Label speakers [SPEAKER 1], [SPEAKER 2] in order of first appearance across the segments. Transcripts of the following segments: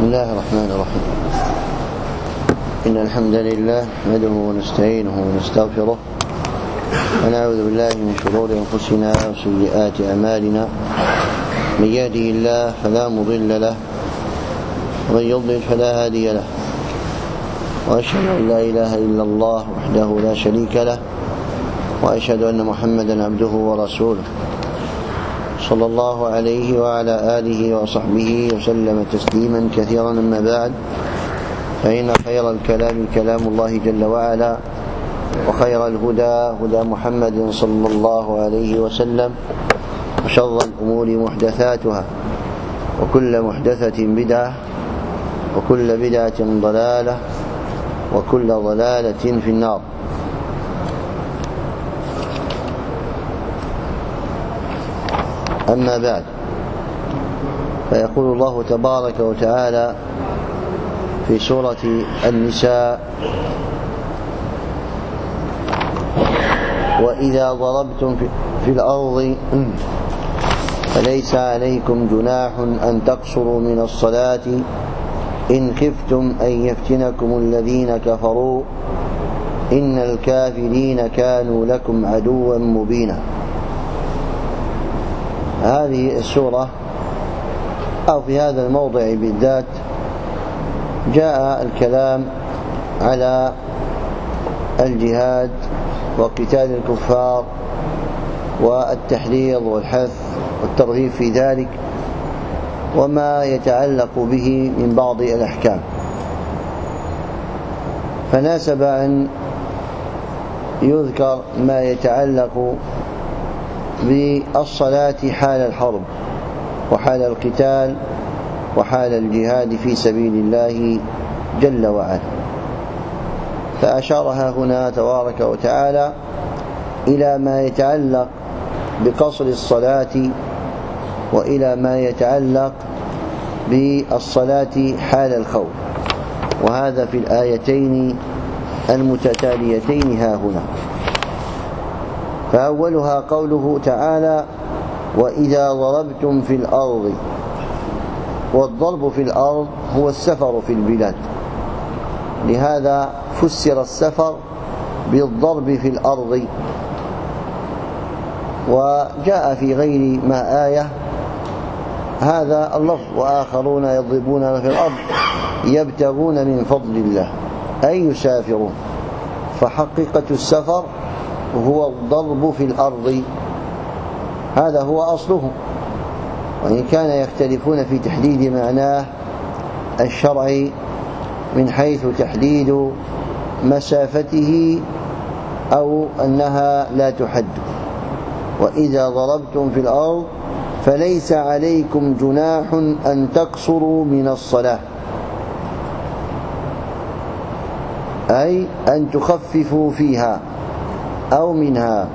[SPEAKER 1] الله الرحمن الرحيم. إن الحمد لله نحمده ونستعينه ونستغفره ونعوذ بالله من شرور أنفسنا وسيئات أعمالنا. من يهده الله فلا مضل له ومن يضلل فلا هادي له، وأشهد أن لا إله إلا الله وحده لا شريك له، وأشهد أن محمدا عبده ورسوله صلى الله عليه وعلى آله وصحبه وسلم تسليما كثيرا. أما بعد، فإن خير الكلام كلام الله جل وعلا، وخير الهدى هدى محمد صلى الله عليه وسلم، وشر الأمور محدثاتها، وكل محدثة بدعة، وكل بدعة ضلالة، وكل ضلالة في النار. أما بعد، فيقول الله تبارك وتعالى في سورة النساء: وإذا ضربتم في الأرض فليس عليكم جناح أن تقصروا من الصلاة إن خفتم أن يفتنكم الذين كفروا إن الكافرين كانوا لكم عدوا مبينا. هذه السورة أو في هذا الموضع بالذات جاء الكلام على الجهاد وقتال الكفار والتحريض والحث والترغيب في ذلك، وما يتعلق به من بعض الأحكام. فناسب أن يذكر ما يتعلق بالصلاة حال الحرب وحال القتال وحال الجهاد في سبيل الله جل وعلا. فأشارها هنا تبارك وتعالى إلى ما يتعلق بقصر الصلاة وإلى ما يتعلق بالصلاة حال الخوف، وهذا في الآيتين المتتاليتين ها هنا. فأولها قوله تعالى: وإذا ضربتم في الأرض. والضرب في الأرض هو السفر في البلاد، لهذا فسر السفر بالضرب في الأرض. وجاء في غير ما آية هذا اللفظ: وآخرون يضربون في الأرض يبتغون من فضل الله، أي يسافرون. فحقيقة السفر هو الضرب في الأرض، هذا هو أصله، وإن كان يختلفون في تحديد معناه الشرعي من حيث تحديد مسافته أو أنها لا تحد. وإذا ضربتم في الأرض فليس عليكم جناح أن تقصروا من الصلاة، أي أن تخففوا فيها أو منها،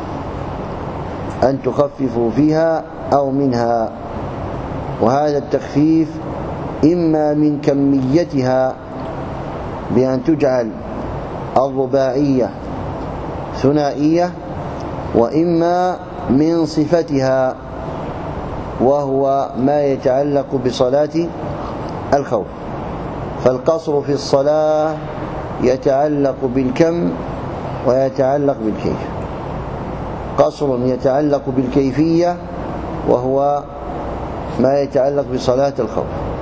[SPEAKER 1] أن تخففوا فيها أو منها. وهذا التخفيف إما من كميتها بأن تجعل الرباعية ثنائية، وإما من صفتها وهو ما يتعلق بصلاة الخوف. فالقصر في الصلاة يتعلق بالكم ويتعلق بالكيف. قصر يتعلق بالكيفية وهو ما يتعلق بصلاة الخوف،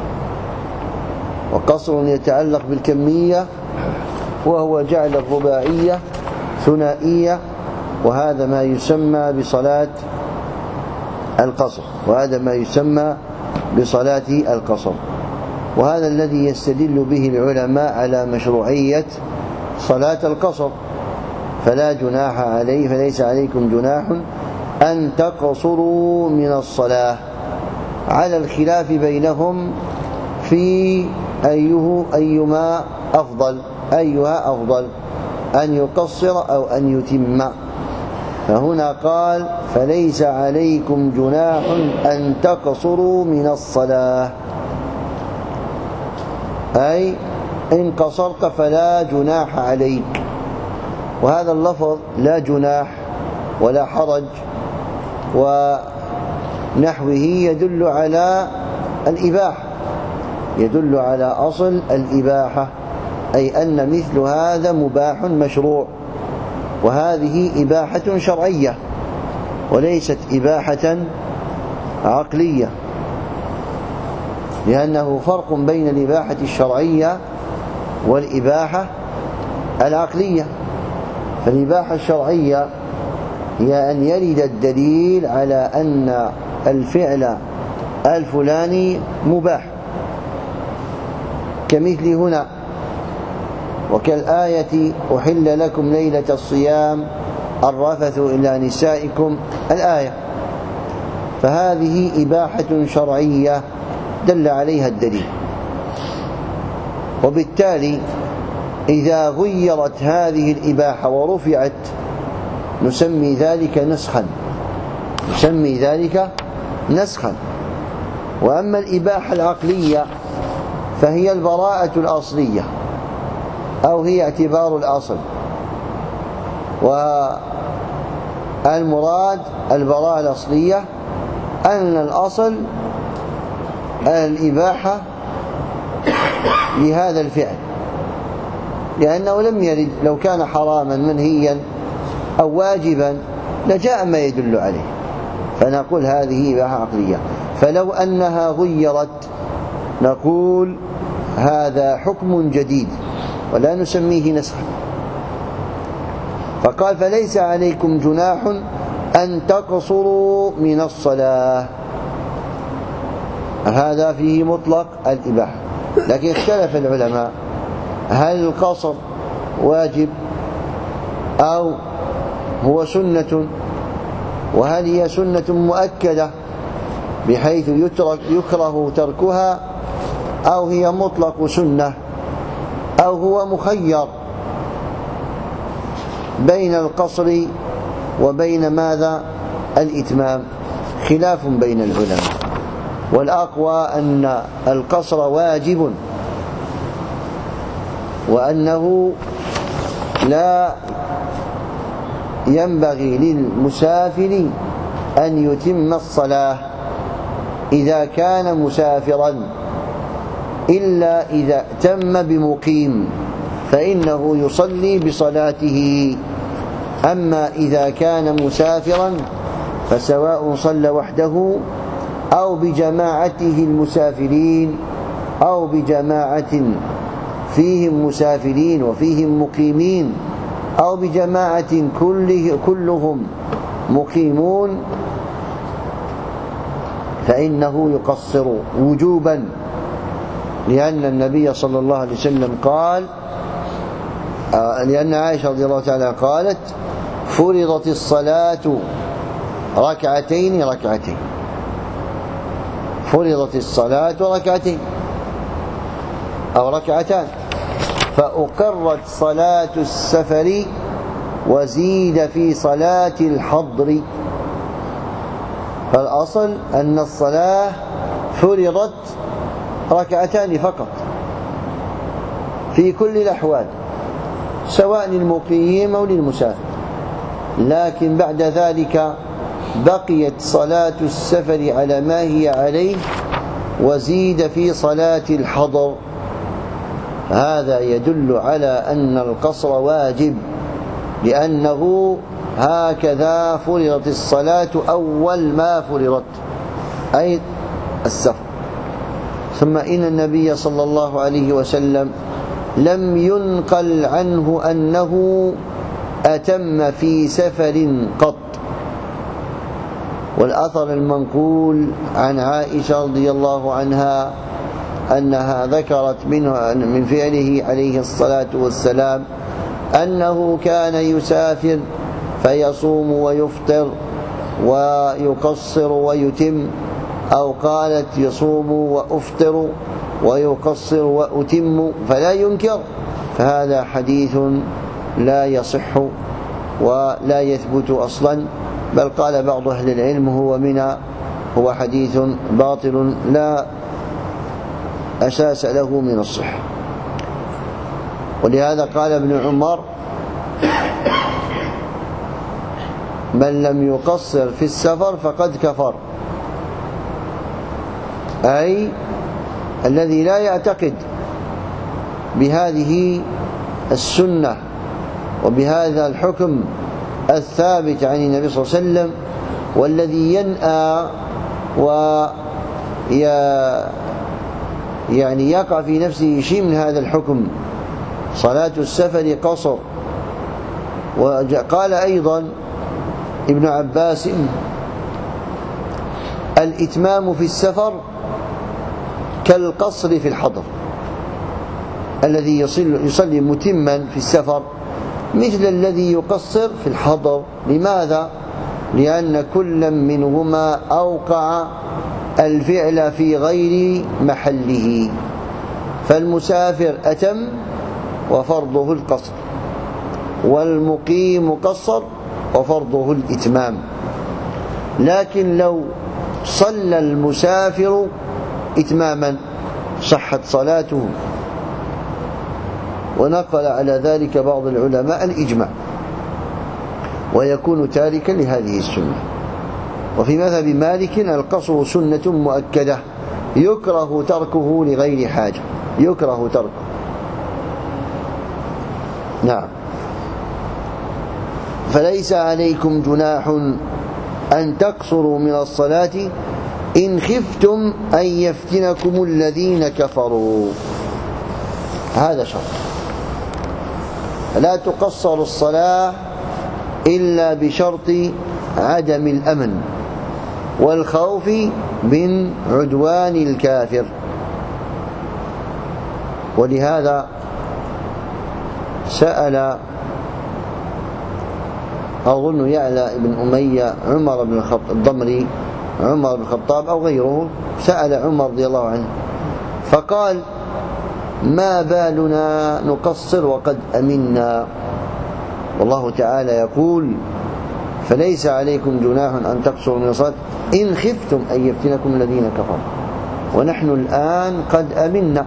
[SPEAKER 1] وقصر يتعلق بالكمية وهو جعل الرباعية ثنائية، وهذا ما يسمى بصلاة القصر، وهذا ما يسمى بصلاة القصر. وهذا الذي يستدل به العلماء على مشروعية صلاة القصر. فلا جناح عليه، فليس عليكم جناح أن تقصروا من الصلاة، على الخلاف بينهم في أيها أفضل، أن يقصر أو أن يتم. فهنا قال: فليس عليكم جناح أن تقصروا من الصلاة، أي إن قصرت فلا جناح عليك. وهذا اللفظ لا جناح ولا حرج ونحوه يدل على الإباحة، يدل على أصل الإباحة، أي أن مثل هذا مباح مشروع، وهذه إباحة شرعية وليست إباحة عقلية، لأنه فرق بين الإباحة الشرعية والإباحة العقلية. فالإباحة الشرعية هي أن يرد الدليل على أن الفعل الفلاني مباح، كمثل هنا وكالآية أحل لكم ليلة الصيام الرفث إلى نسائكم الآية، فهذه إباحة شرعية دل عليها الدليل. وبالتالي إذا غيرت هذه الإباحة ورفعت نسمي ذلك نسخا. وأما الإباحة العقلية فهي البراءة الأصلية، أو هي اعتبار الأصل، والمراد البراءة الأصلية أن الأصل الإباحة لهذا الفعل، لأنه لم يرد. لو كان حراما منهيا أو واجبا لجاء ما يدل عليه، فنقول هذه إباحة عقلية. فلو أنها غيرت نقول هذا حكم جديد ولا نسميه نسخا. فقال فليس عليكم جناح أن تقصروا من الصلاة، هذا فيه مطلق الإباحة. لكن اختلف العلماء هل القصر واجب أو هو سنة، وهل هي سنة مؤكدة بحيث يكره تركها، أو هي مطلق سنة، أو هو مخير بين القصر وبين ماذا الإتمام. خلاف بين العلماء، والأقوى أن القصر واجب، وأنه لا ينبغي للمسافر أن يتم الصلاة إذا كان مسافرا إلا إذا اتم بمقيم فإنه يصلي بصلاته. أما إذا كان مسافرا فسواء صلى وحده أو بجماعته المسافرين أو بجماعة فيهم مسافرين وفيهم مقيمين أو بجماعة كلهم مقيمون فإنه يقصر وجوبا، لأن النبي صلى الله عليه وسلم قال، لأن عائشة رضي الله تعالى قالت فرضت الصلاة ركعتين، فرضت الصلاة ركعتين أو ركعتان، فأقرت صلاة السفر وزيد في صلاة الحضر. فالأصل أن الصلاة فرضت ركعتان فقط في كل الأحوال سواء للمقيم أو للمسافر، لكن بعد ذلك بقيت صلاة السفر على ما هي عليه وزيد في صلاة الحضر. هذا يدل على أن القصر واجب، لأنه هكذا فرضت الصلاة أول ما فرضت، أي السفر. ثم إن النبي صلى الله عليه وسلم لم ينقل عنه أنه أتم في سفر قط. والأثر المنقول عن عائشة رضي الله عنها أنها ذكرت من فعله عليه الصلاة والسلام أنه كان يسافر فيصوم ويفطر ويقصر ويتم، أو قالت يصوم وأفطر ويقصر وأتم فلا ينكر. فهذا حديث لا يصح ولا يثبت أصلا، بل قال بعض أهل العلم هو حديث باطل لا أساس له من الصحة. ولهذا قال ابن عمر من لم يقصر في السفر فقد كفر، أي الذي لا يعتقد بهذه السنة وبهذا الحكم الثابت عن النبي صلى الله عليه وسلم، والذي ينأى يعني يقع في نفسه شيء من هذا الحكم، صلاة السفر قصر. وقال أيضا ابن عباس: الإتمام في السفر كالقصر في الحضر. الذي يصلي متما في السفر مثل الذي يقصر في الحضر. لماذا؟ لأن كل منهما أوقع الفعل في غير محله، فالمسافر أتم وفرضه القصر، والمقيم قصر وفرضه الإتمام. لكن لو صلى المسافر إتماما صحت صلاته، ونقل على ذلك بعض العلماء الإجماع، ويكون تاركا لهذه السنة. وفي مذهب مالك القصر سنة مؤكدة يكره تركه لغير حاجة، يكره تركه. نعم. فليس عليكم جناح أن تقصروا من الصلاة إن خفتم أن يفتنكم الذين كفروا. هذا شرط، لا تقصر الصلاة إلا بشرط عدم الأمن والخوف من عدوان الكافر. ولهذا سأل أظن يعلى بن أمية عمر بن الضمري، عمر بن الخطاب أو غيره، سأل عمر رضي الله عنه فقال: ما بالنا نقصر وقد أمنا؟ والله تعالى يقول: فليس عليكم جناح أن تقصروا من الصلاة إن خفتم أن يفتنكم الذين كفروا، ونحن الآن قد أمنا.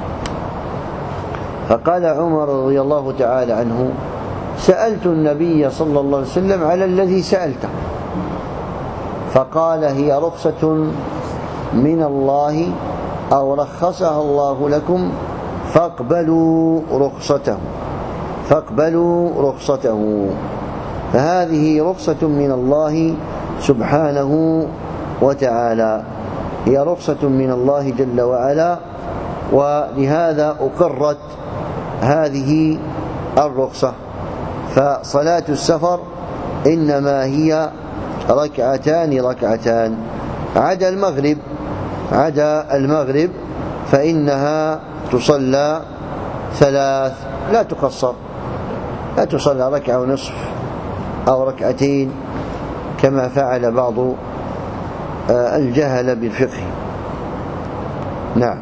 [SPEAKER 1] فقال عمر رضي الله تعالى عنه: سألت النبي صلى الله عليه وسلم على الذي سألته، فقال: هي رخصة من الله أو رخصها الله لكم فاقبلوا رخصته، فاقبلوا رخصته. فهذه رخصة من الله سبحانه وتعالى، هي رخصة من الله جل وعلا، ولهذا أقرت هذه الرخصة. فصلاة السفر إنما هي ركعتان عدا المغرب فإنها تصلى 3، لا تقصر، لا تصلى ركعة ونصف أو ركعتين كما فعل بعض الجهل بالفقه. نعم.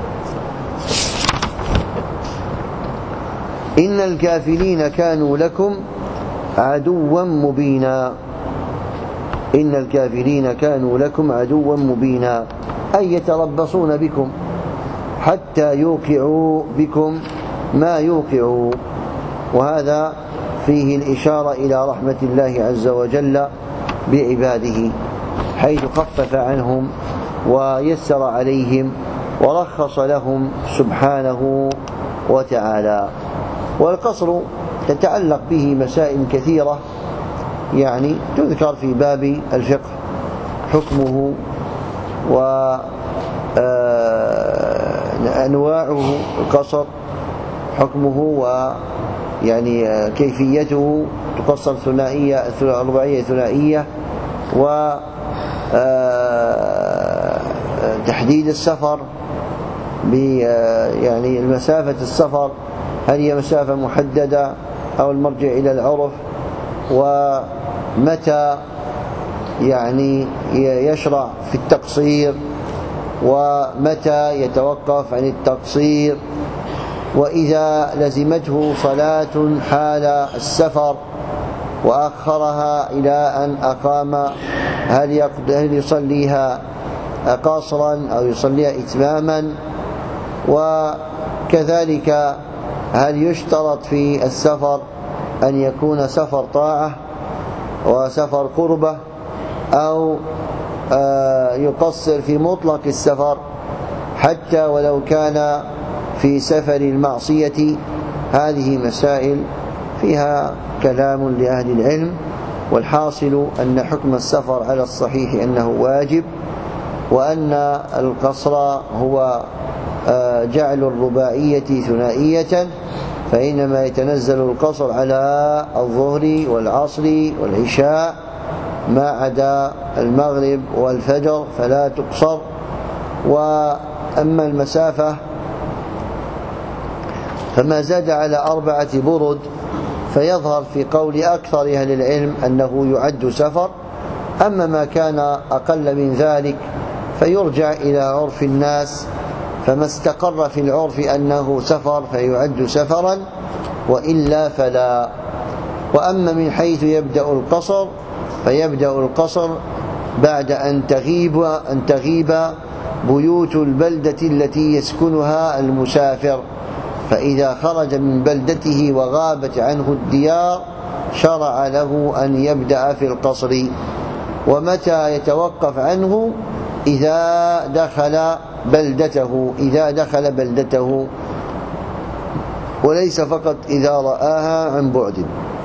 [SPEAKER 1] إن الكافرين كانوا لكم عدوا مبينا. إن الكافرين كانوا لكم عدوا مبينا، أي يتربصون بكم حتى يوقعوا بكم ما يوقعوا. وهذا فيه الإشارة إلى رحمة الله عز وجل بعباده، حيث خفف عنهم ويسر عليهم ورخص لهم سبحانه وتعالى. والقصر تتعلق به مسائل كثيرة يعني تذكر في باب الفقه، حكمه وأنواعه القصر، حكمه ويعني كيفيته، تقصر ثنائية رباعية ثنائية، وتحديد السفر يعني المسافة السفر، هل هي مسافة محددة أو المرجع إلى العرف، ومتى يعني يشرع في التقصير ومتى يتوقف عن التقصير، وإذا لزمته صلاة حال السفر وأخرها إلى أن أقام هل يصليها قاصرا أو يصليها إتماما، وكذلك هل يشترط في السفر أن يكون سفر طاعة وسفر قربة، أو يقصر في مطلق السفر حتى ولو كان في سفر المعصية. هذه مسائل فيها كلام لأهل العلم، والحاصل أن حكم السفر على الصحيح أنه واجب، وأن القصر هو جعل الرباعية ثنائية، فإنما يتنزل القصر على الظهر والعصر والعشاء ما عدا المغرب والفجر فلا تقصر. وأما المسافة فما زاد على 4 برد فيظهر في قول أكثر أهل العلم أنه يعد سفر. أما ما كان أقل من ذلك فيرجع إلى عرف الناس، فما استقر في العرف أنه سفر فيعد سفرا، وإلا فلا. وأما من حيث يبدأ القصر فيبدأ القصر بعد أن تغيب بيوت البلدة التي يسكنها المسافر، فإذا خرج من بلدته وغابت عنه الديار شرع له أن يبدأ في القصر. ومتى يتوقف عنه؟ إذا دخل بلدته، وليس فقط إذا رآها عن بعد.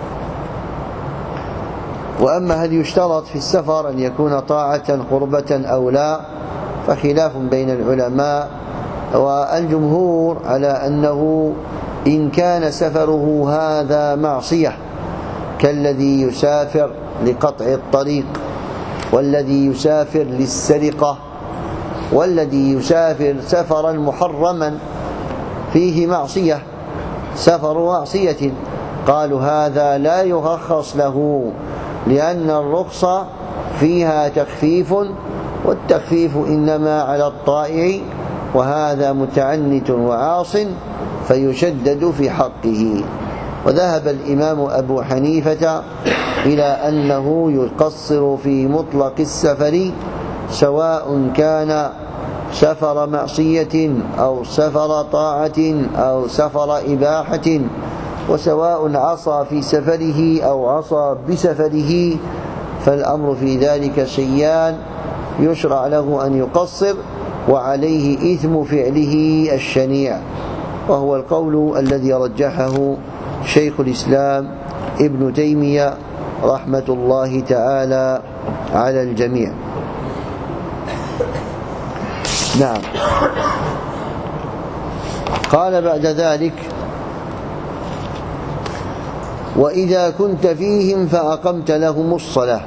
[SPEAKER 1] وأما هل يشترط في السفر أن يكون طاعة قربة أو لا فخلاف بين العلماء، والجمهور على أنه إن كان سفره هذا معصية كالذي يسافر لقطع الطريق، والذي يسافر للسرقة، والذي يسافر سفرا محرما فيه معصية، سفر معصية، قالوا هذا لا يرخص له، لأن الرخصة فيها تخفيف، والتخفيف إنما على الطائع، وهذا متعنت وعاص فيشدد في حقه. وذهب الإمام أبو حنيفة إلى أنه يقصر في مطلق السفر، سواء كان سفر معصية أو سفر طاعة أو سفر إباحة، وسواء عصى في سفره أو عصى بسفره، فالأمر في ذلك شيان، يشرع له أن يقصر وعليه إثم فعله الشنيع، وهو القول الذي رجحه شيخ الإسلام ابن تيمية رحمة الله تعالى على الجميع. نعم. قال بعد ذلك: وإذا كنت فيهم فأقمت لهم الصلاة.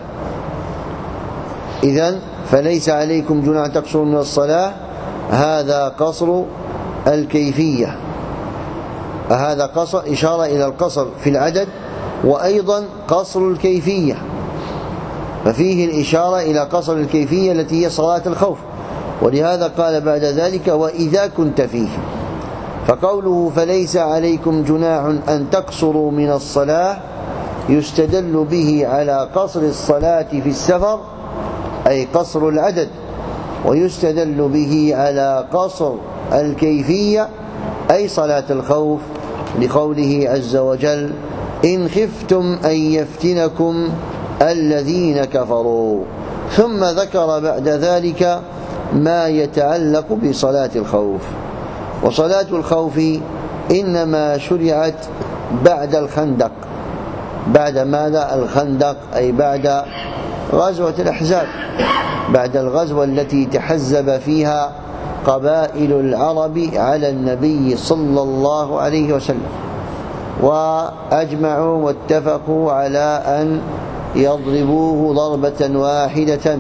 [SPEAKER 1] إذن فليس عليكم جناح تقصروا من الصلاة، هذا قصر الكيفية، هذا قصر إشارة إلى القصر في العدد، وأيضا قصر الكيفية، ففيه الإشارة إلى قصر الكيفية التي هي صلاة الخوف. ولهذا قال بعد ذلك: وإذا كنت فيهم. فقوله فليس عليكم جناح أن تقصروا من الصلاة يستدل به على قصر الصلاة في السفر، أي قصر العدد، ويستدل به على قصر الكيفية أي صلاة الخوف، لقوله عز وجل: إن خفتم أن يفتنكم الذين كفروا. ثم ذكر بعد ذلك ما يتعلق بصلاة الخوف. وصلاة الخوف إنما شرعت بعد الخندق. بعد ماذا؟ الخندق، أي بعد غزوة الأحزاب، بعد الغزوة التي تحزب فيها قبائل العرب على النبي صلى الله عليه وسلم، وأجمعوا واتفقوا على أن يضربوه ضربة واحدة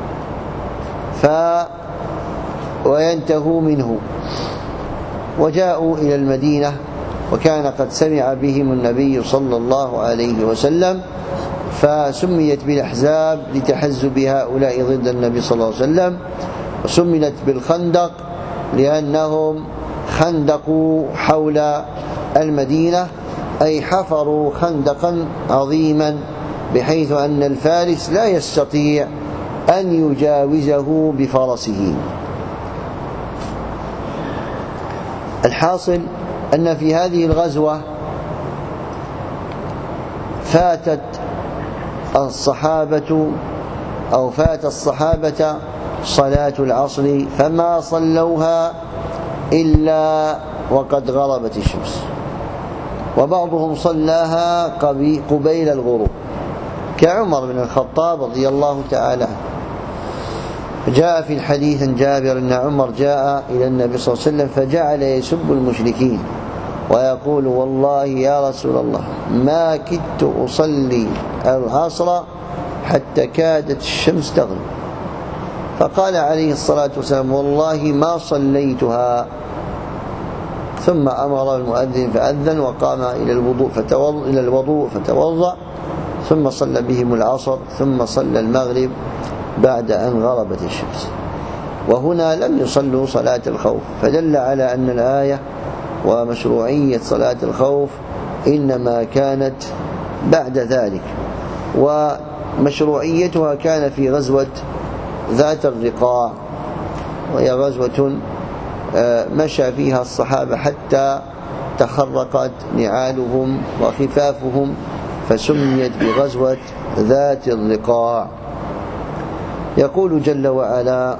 [SPEAKER 1] وينتهوا منه، وجاءوا إلى المدينة، وكان قد سمع بهم النبي صلى الله عليه وسلم، فسميت بالأحزاب لتحزب هؤلاء ضد النبي صلى الله عليه وسلم، وسميت بالخندق لأنهم خندقوا حول المدينة، أي حفروا خندقا عظيما بحيث أن الفارس لا يستطيع أن يجاوزه بفرسه. الحاصل أن في هذه الغزوة فات الصحابة صلاة العصر فما صلوها إلا وقد غربت الشمس، وبعضهم صلاها قبيل الغروب كعمر بن الخطاب رضي الله تعالى عنه. جاء في الحديث عن جابر أن عمر جاء إلى النبي صلى الله عليه وسلم فجعل يسب المشركين ويقول: والله يا رسول الله ما كدت أصلي العصر حتى كادت الشمس تغرب. فقال عليه الصلاة والسلام: والله ما صليتها. ثم أمر المؤذن فأذن وقام إلى الوضوء فتوضأ، ثم صلى بهم العصر، ثم صلى المغرب بعد أن غربت الشمس. وهنا لم يصلوا صلاة الخوف، فدل على أن الآية ومشروعية صلاة الخوف إنما كانت بعد ذلك، ومشروعيتها كان في غزوة ذات الرقاع، وهي غزوة مشى فيها الصحابة حتى تخرقت نعالهم وخفافهم، فسميت بغزوة ذات الرقاع. يقول جل وعلا: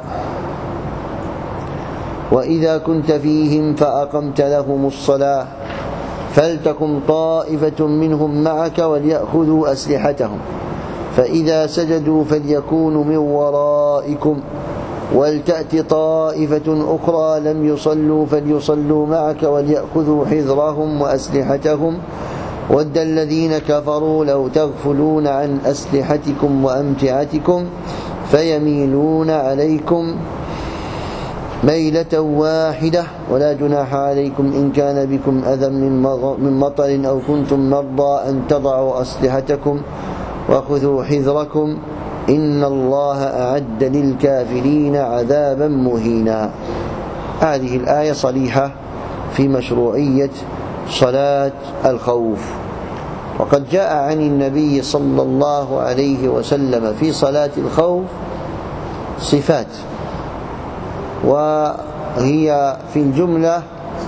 [SPEAKER 1] وإذا كنت فيهم فأقمت لهم الصلاة فلتكن طائفة منهم معك وليأخذوا أسلحتهم فإذا سجدوا فليكونوا من ورائكم ولتأت طائفة أخرى لم يصلوا فليصلوا معك وليأخذوا حذرهم وأسلحتهم ود الذين كفروا لو تغفلون عن أسلحتكم وأمتعتكم فيميلون عليكم ميلة واحدة ولا جناح عليكم إن كان بكم أذى من مطر أو كنتم مرضى أن تضعوا أسلحتكم وخذوا حذركم إن الله أعد للكافرين عذابا مهينا. هذه الآية صريحة في مشروعية صلاة الخوف. وقد جاء عن النبي صلى الله عليه وسلم في صلاة الخوف صفات، وهي في الجملة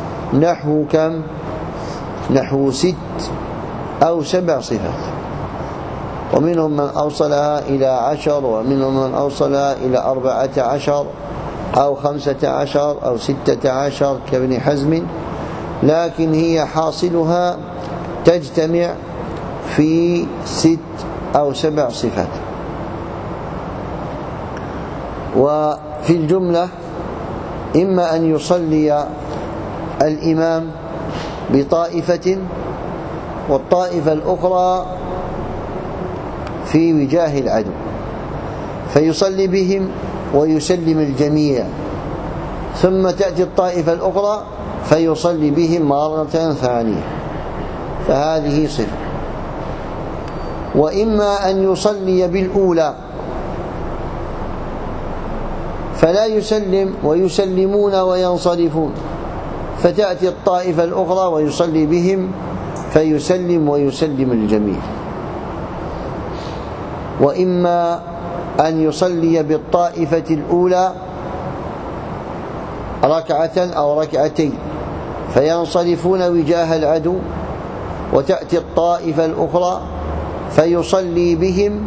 [SPEAKER 1] نحو 6 أو 7 صفات، ومنهم من أوصلها إلى 10، ومنهم من أوصلها إلى 14 أو 15 أو 16 كابن حزم، لكن هي حاصلها تجتمع في 6 أو 7 صفات. وفي الجملة إما أن يصلي الإمام بطائفة والطائفة الأخرى في وجاه العدو فيصلي بهم ويسلم الجميع، ثم تأتي الطائفة الأخرى فيصلي بهم مرة ثانية، فهذه صفة. وإما أن يصلي بالأولى فلا يسلم ويسلمون وينصرفون، فتأتي الطائفة الأخرى ويصلي بهم فيسلم ويسلم الجميع. وإما أن يصلي بالطائفة الأولى ركعة أو ركعتين فينصرفون وجاه العدو، وتأتي الطائفة الأخرى فيصلي بهم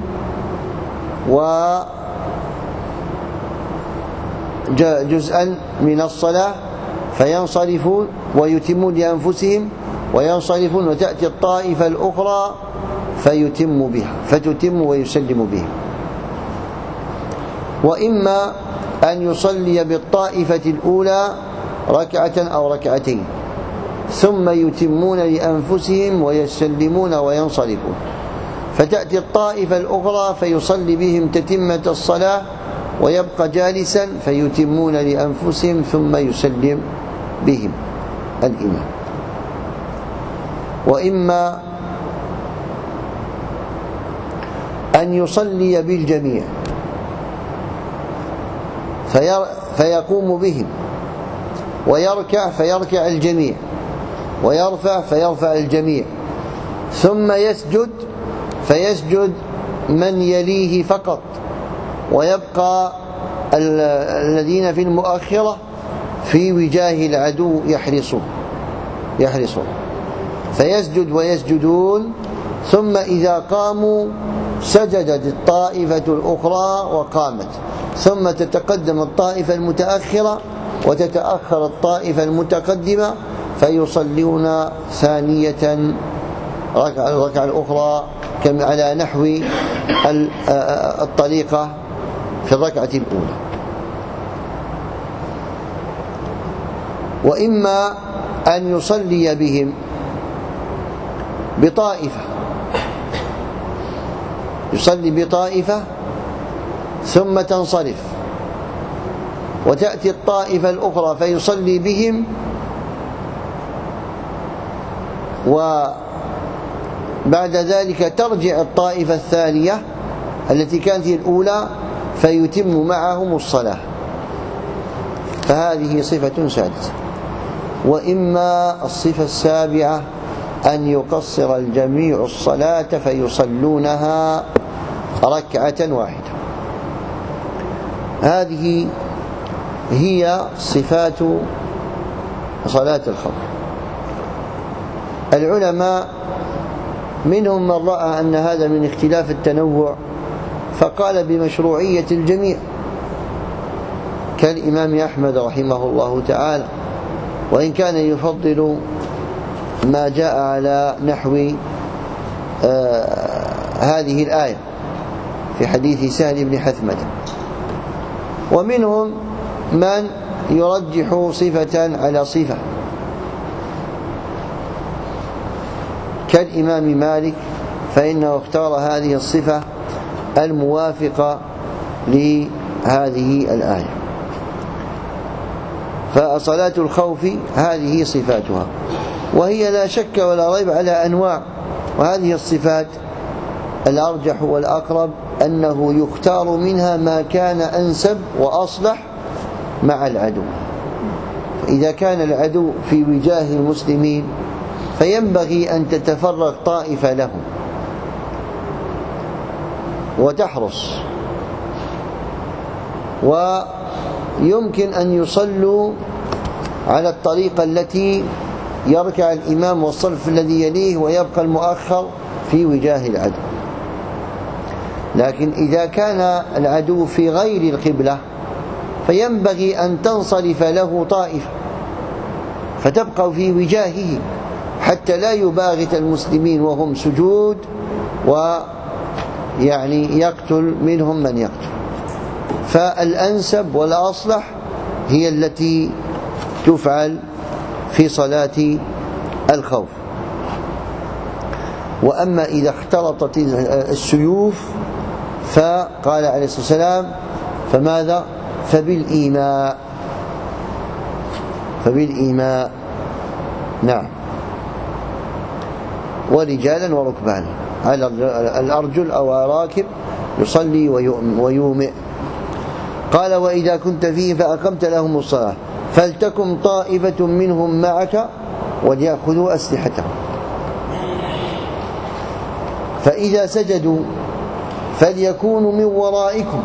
[SPEAKER 1] وجزءا من الصلاة فينصرفون ويتمون لأنفسهم وينصرفون، وتأتي الطائفة الأخرى فتتم ويسلم بهم. وإما أن يصلي بالطائفة الأولى ركعة أو ركعتين ثم يتمون لأنفسهم ويسلمون وينصرفون، فتأتي الطائفة الأخرى فيصلي بهم تتمة الصلاة ويبقى جالسا فيتمون لأنفسهم ثم يسلم بهم الإمام. وإما أن يصلي بالجميع فيقوم بهم ويركع فيركع الجميع ويرفع فيرفع الجميع، ثم يسجد فيسجد من يليه فقط، ويبقى الذين في المؤخرة في وجاه العدو يحرصون فيسجد ويسجدون، ثم إذا قاموا سجدت الطائفة الأخرى وقامت، ثم تتقدم الطائفة المتأخرة وتتأخر الطائفة المتقدمة فيصلون ثانية الركعة الأخرى على نحو الطريقة في الركعة الأولى. وإما أن يصلي بهم بطائفة، يصلي بطائفة ثم تنصرف وتأتي الطائفة الأخرى فيصلي بهم، وبعد ذلك ترجع الطائفة الثانية التي كانت الأولى فيتم معهم الصلاة. فهذه صفة سادسة. وإما الصفة السابعة أن يقصر الجميع الصلاة فيصلونها ركعة واحدة. هذه هي صفات صلاة الخوف. العلماء منهم من رأى أن هذا من اختلاف التنوع فقال بمشروعية الجميع، كالإمام أحمد رحمه الله تعالى، وإن كان يفضل ما جاء على نحو هذه الآية في حديث سهل بن حثمة. ومنهم من يرجح صفة على صفة، كالإمام مالك، فإنه اختار هذه الصفة الموافقة لهذه الآية. فصلاة الخوف هذه صفاتها، وهي لا شك ولا ريب على أنواع، وهذه الصفات الأرجح والأقرب أنه يختار منها ما كان أنسب وأصلح مع العدو. إذا كان العدو في وجاه المسلمين فينبغي أن تتفرغ طائفة لهم وتحرص، ويمكن أن يصلوا على الطريقة التي يركع الإمام والصف الذي يليه ويبقى المؤخر في وجاه العدو. لكن إذا كان العدو في غير القبلة فينبغي أن تنصرف له طائفة فتبقى في وجاهه حتى لا يباغت المسلمين وهم سجود ويعني يقتل منهم من يقتل. فالأنسب والأصلح هي التي تفعل في صلاة الخوف. وأما إذا اختلطت السيوف فقال عليه الصلاة والسلام فماذا؟ فبالإيماء نعم، ورجالا وركبانا، على الأرجل أو راكب يصلي ويومئ. قال وإذا كنت فيه فأقمت لهم الصلاة فلتكن طائفة منهم معك وليأخذوا أسلحتهم، فإذا سجدوا فليكونوا من ورائكم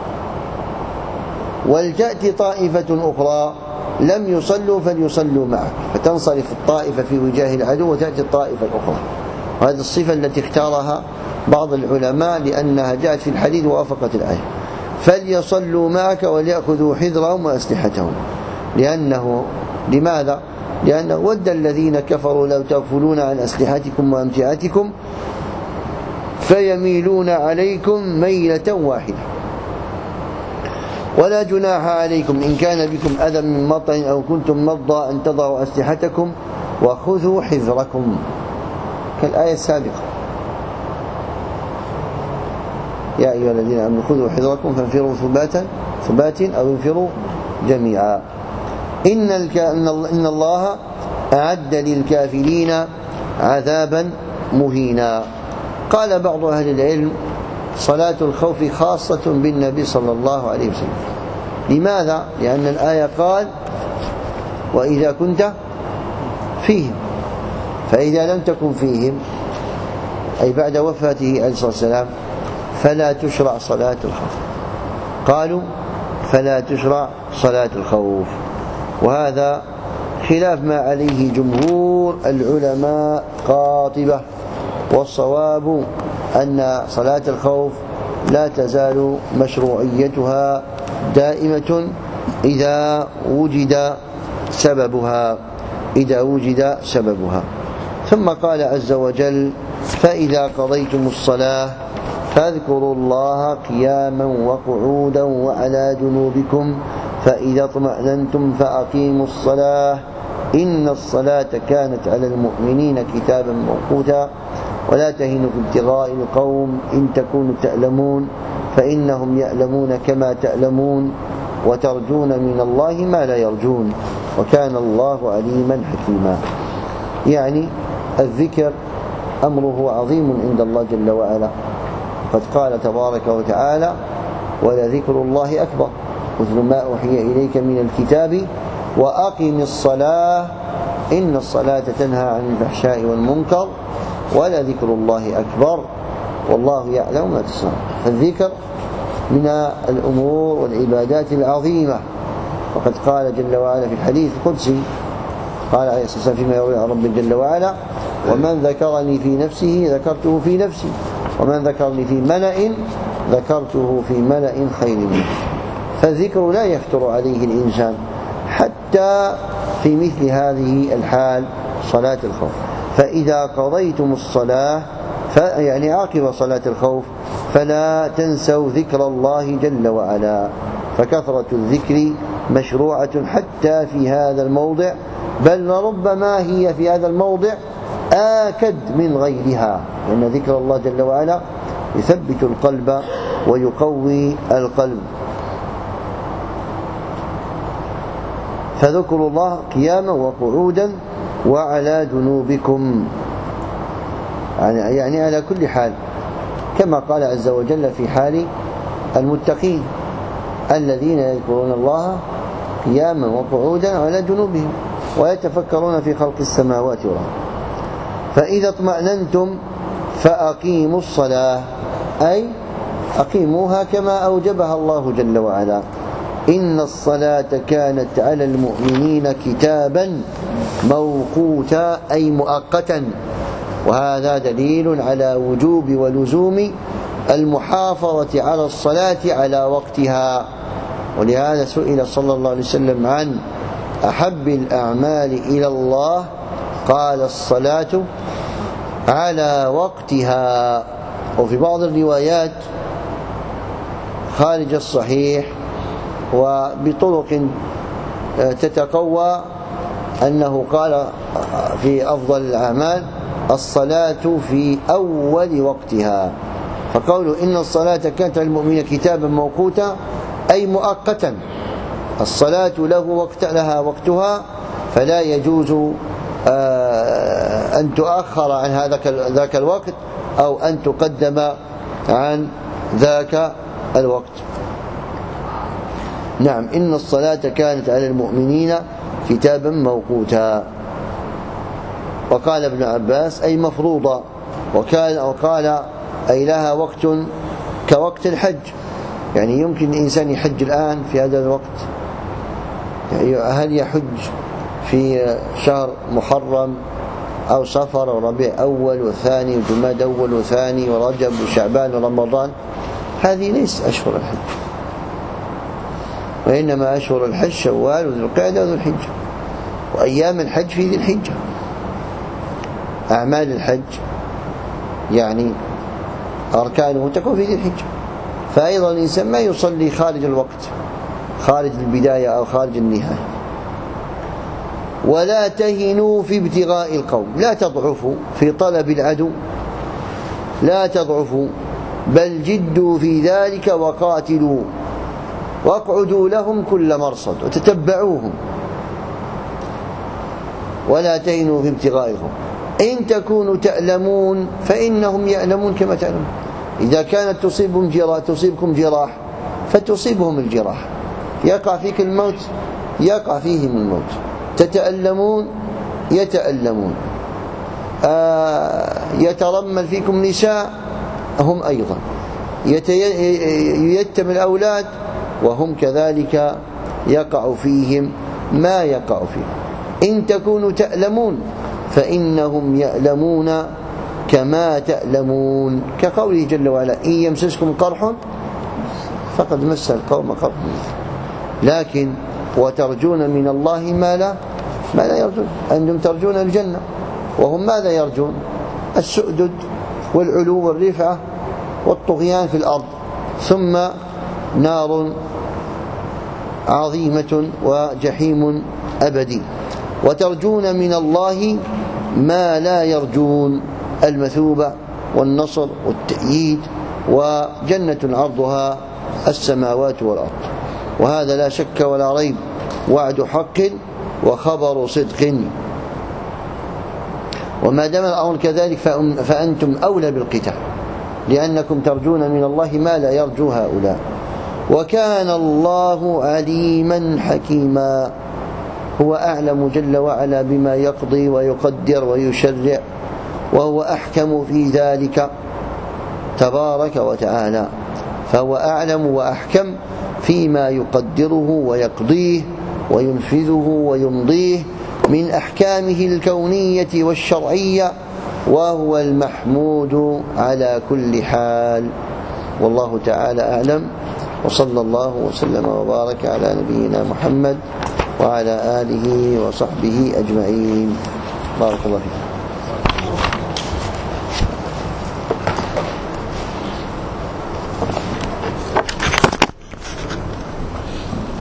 [SPEAKER 1] ولتأتي طائفة أخرى لم يصلوا فليصلوا معك، فتنصرف الطائفة في وجاه العدو وتأتي الطائفة الأخرى. وهذه الصفة التي اختارها بعض العلماء لأنها جاءت في الحديث ووافقت الآية. فليصلوا معك وليأخذوا حذرهم وأسلحتهم، لماذا؟ لأنه ود الذين كفروا لو تغفلون عن أسلحتكم وأمتعتكم فيميلون عليكم ميلة واحدة ولا جناح عليكم إن كان بكم أذى من مطر أو كنتم مرضى أن تضعوا أسلحتكم وخذوا حذركم، كالآية السابقة. يا أيها الذين آمنوا خذوا حذركم فانفروا ثبات أو انفروا جميعا. إن الله أعد للكافرين عذابا مهينا. قال بعض أهل العلم صلاة الخوف خاصة بالنبي صلى الله عليه وسلم. لماذا؟ لأن الآية قال وإذا كنت فيهم، فإذا لم تكن فيهم أي بعد وفاته عليه الصلاة والسلام فلا تشرع صلاة الخوف. قالوا فلا تشرع صلاة الخوف، وهذا خلاف ما عليه جمهور العلماء قاطبة، والصواب أن صلاة الخوف لا تزال مشروعيتها دائمة إذا وجد سببها. ثم قال عز وجل: فإذا قضيتم الصلاة فاذكروا الله قياما وقعودا وعلى جنوبكم فإذا اطمأننتم فأقيموا الصلاة إن الصلاة كانت على المؤمنين كتابا موقوتا ولا تهنوا في ابتغاء القوم إن تكونوا تألمون فإنهم يألمون كما تألمون وترجون من الله ما لا يرجون وكان الله عليما حكيما. يعني الذكر أمره عظيم عند الله جل وعلا، قد قال تبارك وتعالى: ولذكر الله أكبر مثل ما أوحي إليك من الكتاب وأقم الصلاة إن الصلاة تنهى عن الفحشاء والمنكر ولذكر الله أكبر والله يعلم ما تصنعون. فالذكر من الأمور والعبادات العظيمة، وقد قال جل وعلا في الحديث القدسي، قال عليه الصلاة والسلام فيما يروي عن رب جل وعلا: ومن ذكرني في نفسه ذكرته في نفسي ومن ذكرني في ملأ ذكرته في ملأ خير منه. فالذكر لا يفتر عليه الإنسان حتى في مثل هذه الحال صلاة الخوف. فإذا قضيتم الصلاة يعني عقب صلاة الخوف فلا تنسوا ذكر الله جل وعلا، فكثرة الذكر مشروعة حتى في هذا الموضع، بل ربما هي في هذا الموضع آكد من غيرها، لأن ذكر الله جل وعلا يثبت القلب ويقوي القلب. فذكروا الله قياما وقعودا وعلى جنوبكم، يعني على كل حال، كما قال عز وجل في حال المتقين الذين يذكرون الله قياما وقعودا على جنوبهم ويتفكرون في خلق السماوات والأرض. فإذا اطمأننتم فأقيموا الصلاة، أي أقيموها كما أوجبها الله جل وعلا. إن الصلاة كانت على المؤمنين كتابا موقوتا أي مؤقتا، وهذا دليل على وجوب ولزوم المحافظة على الصلاة على وقتها. ولهذا سئل صلى الله عليه وسلم عن أحب الأعمال إلى الله قال: الصلاة على وقتها. وفي بعض الروايات خارج الصحيح وبطرق تتقوى أنه قال في أفضل الأعمال: الصلاة في أول وقتها. فقوله إن الصلاة كانت على المؤمنين كتابا موقوتا أي مؤقتا، الصلاة لها وقتها، فلا يجوز أن تؤخر عن ذاك الوقت أو أن تقدم عن ذاك الوقت. نعم، إن الصلاة كانت على المؤمنين كتابا موقوتا. وقال ابن عباس أي مفروضة، وقال أي لها وقت كوقت الحج، يعني يمكن الإنسان يحج الآن في هذا الوقت، يعني هل يحج في شهر محرم أو صفر وربيع أول وثاني وجماد أول وثاني ورجب وشعبان ورمضان؟ هذه ليس أشهر الحج، وإنما أشهر الحج شوال وذو القعدة وذو الحجة، وأيام الحج في ذي الحجة. أعمال الحج يعني أركانه تكون في ذي الحجة. فأيضا الإنسان ما يصلي خارج الوقت، خارج البداية أو خارج النهاية. ولا تهنوا في ابتغاء القوم، لا تضعفوا في طلب العدو، لا تضعفوا، بل جدوا في ذلك وقاتلوا واقعدوا لهم كل مرصد وتتبعوهم. ولا تهنوا في ابتغاء القوم إن تكونوا تألمون فإنهم يألمون كما تألمون. إذا كانت تصيبكم جراح فتصيبهم الجراح، يقع فيك الموت يقع فيهم الموت، تتألمون يتألمون، يترمل فيكم نساء هم أيضا، يتم الأولاد وهم كذلك يقع فيهم ما يقع فيهم. إن تكونوا تألمون فإنهم يألمون كما تألمون، كقوله جل وعلا إن يمسسكم قرح فقد مس القوم قرح، لكن وترجون من الله ما لا يرجون. أنتم ترجون الجنة وهم ماذا يرجون؟ السؤدد والعلو والرفعة والطغيان في الأرض، ثم نار عظيمة وجحيم أبدي. وترجون من الله ما لا يرجون، المثوبة والنصر والتأييد، وجنة عرضها السماوات والأرض. وهذا لا شك ولا ريب وعد حق وخبر صدق. وما دام الأمر كذلك فأنتم أولى بالقتال، لأنكم ترجون من الله ما لا يرجو هؤلاء. وكان الله عليما حكيما، هو أعلم جل وعلا بما يقضي ويقدر ويشرع، وهو أحكم في ذلك تبارك وتعالى، فهو أعلم وأحكم فيما يقدره ويقضيه وينفذه ويمضيه من أحكامه الكونية والشرعية، وهو المحمود على كل حال. والله تعالى أعلم، وصلى الله وسلم وبارك على نبينا محمد وعلى آله وصحبه أجمعين. بارك الله فيكم.